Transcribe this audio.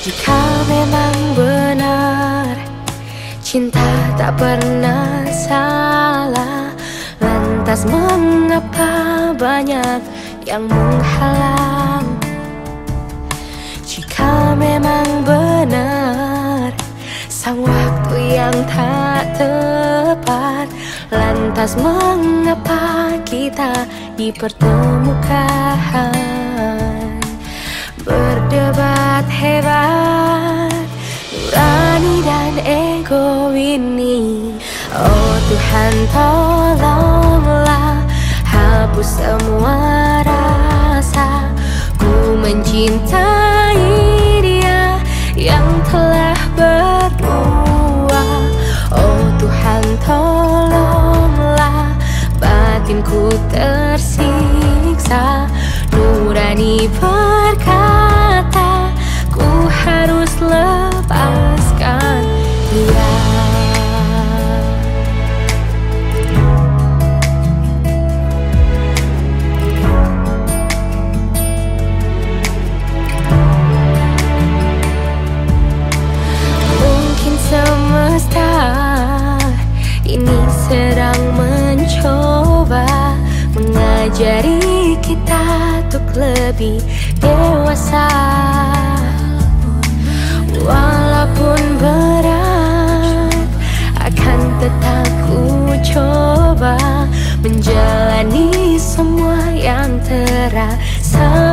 Jika memang benar cinta tak pernah salah, lantas mengapa banyak yang menghalang? Jika memang benar sang waktu yang tak tepat, lantas mengapa kita dipertemukan? Berdebat hebat, nurani dan ego ini. Oh Tuhan, tolonglah hapus semua rasa ku mencintai dia yang telah berdua. Oh Tuhan, tolonglah batinku tersiksa. Nurani berkata ku harus lepaskan dia. Mungkin semesta ini sedang mencoba mengajari kita untuk lebih dewasa. Walaupun berat, akan tetap ku coba menjalani semua yang terasa